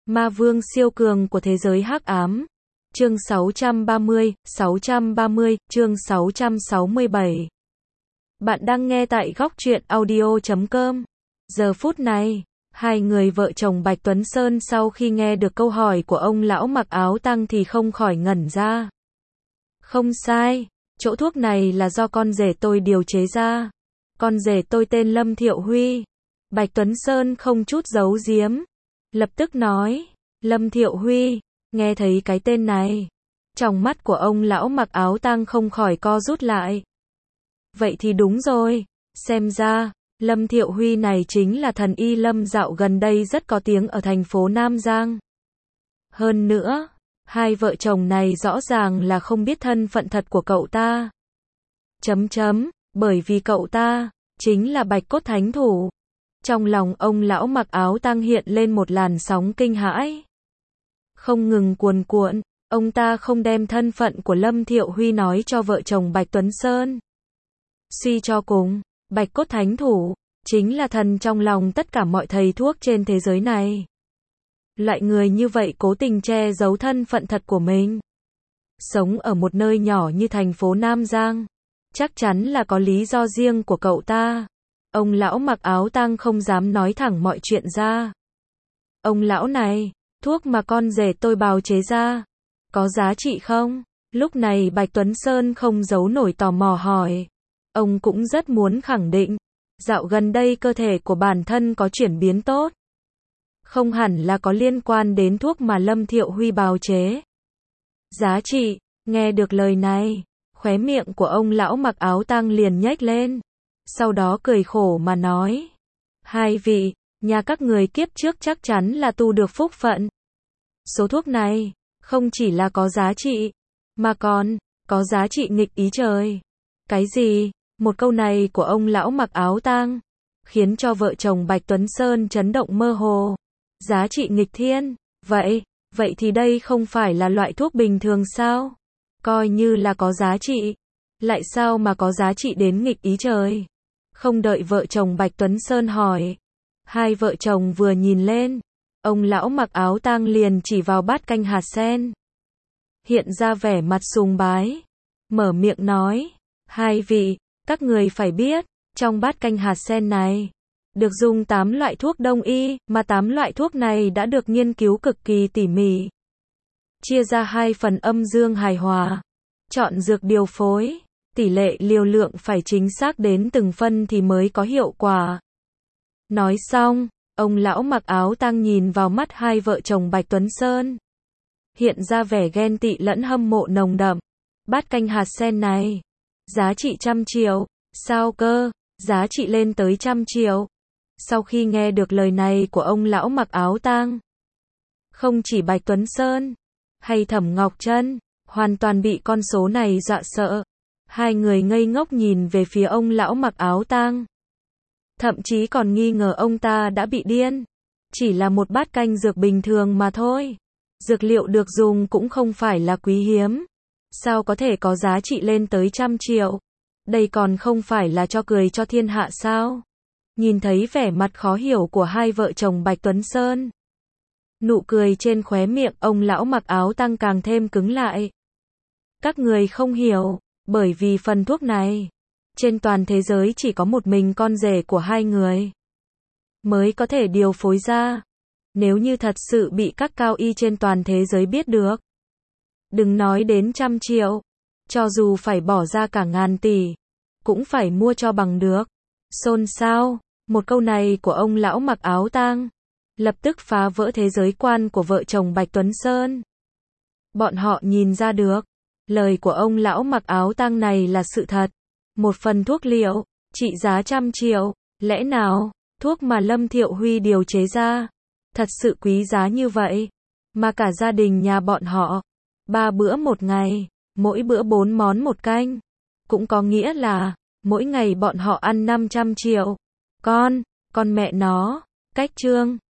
Ma vương siêu cường của thế giới hắc ám. Chương 630, chương 667. Bạn đang nghe tại góc truyện audio.com. Giờ phút này, hai người vợ chồng Bạch Tuấn Sơn sau khi nghe được câu hỏi của ông lão mặc áo tang thì không khỏi ngẩn ra. Không sai, chỗ thuốc này là do con rể tôi điều chế ra. Con rể tôi tên Lâm Thiệu Huy. Bạch Tuấn Sơn không chút giấu giếm, lập tức nói, Lâm Thiệu Huy, nghe thấy cái tên này. Trong mắt của ông lão mặc áo tang không khỏi co rút lại. Vậy thì đúng rồi, xem ra, Lâm Thiệu Huy này chính là thần y Lâm dạo gần đây rất có tiếng ở thành phố Nam Giang. Hơn nữa, hai vợ chồng này rõ ràng là không biết thân phận thật của cậu ta. Bởi vì cậu ta, chính là Bạch Cốt Thánh Thủ. Trong lòng ông lão mặc áo tang hiện lên một làn sóng kinh hãi. Không ngừng cuồn cuộn, ông ta không đem thân phận của Lâm Thiệu Huy nói cho vợ chồng Bạch Tuấn Sơn. Suy cho cùng, Bạch Cốt Thánh Thủ, chính là thần trong lòng tất cả mọi thầy thuốc trên thế giới này. Loại người như vậy cố tình che giấu thân phận thật của mình. Sống ở một nơi nhỏ như thành phố Nam Giang, chắc chắn là có lý do riêng của cậu ta. Ông lão mặc áo tang không dám nói thẳng mọi chuyện ra. Ông lão này, thuốc mà con rể tôi bào chế ra, có giá trị không? Lúc này Bạch Tuấn Sơn không giấu nổi tò mò hỏi. Ông cũng rất muốn khẳng định, dạo gần đây cơ thể của bản thân có chuyển biến tốt. Không hẳn là có liên quan đến thuốc mà Lâm Thiệu Huy bào chế. Giá trị, nghe được lời này, khóe miệng của ông lão mặc áo tang liền nhếch lên. Sau đó cười khổ mà nói, hai vị, nhà các người kiếp trước chắc chắn là tu được phúc phận. Số thuốc này, không chỉ là có giá trị, mà còn, có giá trị nghịch ý trời. Cái gì? Một câu này của ông lão mặc áo tang, khiến cho vợ chồng Bạch Tuấn Sơn chấn động mơ hồ. Giá trị nghịch thiên, vậy thì đây không phải là loại thuốc bình thường sao? Coi như là có giá trị, lại sao mà có giá trị đến nghịch ý trời? Không đợi vợ chồng Bạch Tuấn Sơn hỏi, hai vợ chồng vừa nhìn lên, ông lão mặc áo tang liền chỉ vào bát canh hạt sen. Hiện ra vẻ mặt sùng bái, mở miệng nói, hai vị, các người phải biết, trong bát canh hạt sen này, được dùng 8 loại thuốc đông y, mà 8 loại thuốc này đã được nghiên cứu cực kỳ tỉ mỉ. Chia ra 2 phần âm dương hài hòa, chọn dược điều phối, tỷ lệ liều lượng phải chính xác đến từng phân thì mới có hiệu quả. Nói xong, ông lão mặc áo tang nhìn vào mắt hai vợ chồng Bạch Tuấn Sơn. Hiện ra vẻ ghen tị lẫn hâm mộ nồng đậm. Bát canh hạt sen này, giá trị 100 triệu, sao cơ, giá trị lên tới 100 triệu. Sau khi nghe được lời này của ông lão mặc áo tang, không chỉ Bạch Tuấn Sơn, hay Thẩm Ngọc Trân, hoàn toàn bị con số này dọa sợ. Hai người ngây ngốc nhìn về phía ông lão mặc áo tang. Thậm chí còn nghi ngờ ông ta đã bị điên. Chỉ là một bát canh dược bình thường mà thôi. Dược liệu được dùng cũng không phải là quý hiếm. Sao có thể có giá trị lên tới 100 triệu? Đây còn không phải là cho cười cho thiên hạ sao? Nhìn thấy vẻ mặt khó hiểu của hai vợ chồng Bạch Tuấn Sơn, nụ cười trên khóe miệng ông lão mặc áo tang càng thêm cứng lại. Các người không hiểu, bởi vì phần thuốc này, trên toàn thế giới chỉ có một mình con rể của hai người mới có thể điều phối ra. Nếu như thật sự bị các cao y trên toàn thế giới biết được, đừng nói đến 100 triệu, cho dù phải bỏ ra cả ngàn tỷ, cũng phải mua cho bằng được. Xôn xao, một câu này của ông lão mặc áo tang, lập tức phá vỡ thế giới quan của vợ chồng Bạch Tuấn Sơn. Bọn họ nhìn ra được, lời của ông lão mặc áo tang này là sự thật. Một phần thuốc liệu, trị giá 100 triệu, lẽ nào, thuốc mà Lâm Thiệu Huy điều chế ra, thật sự quý giá như vậy, mà cả gia đình nhà bọn họ, 3 bữa một ngày, mỗi bữa 4 món một canh, cũng có nghĩa là, mỗi ngày bọn họ ăn 500 triệu. Con mẹ nó, cách chương.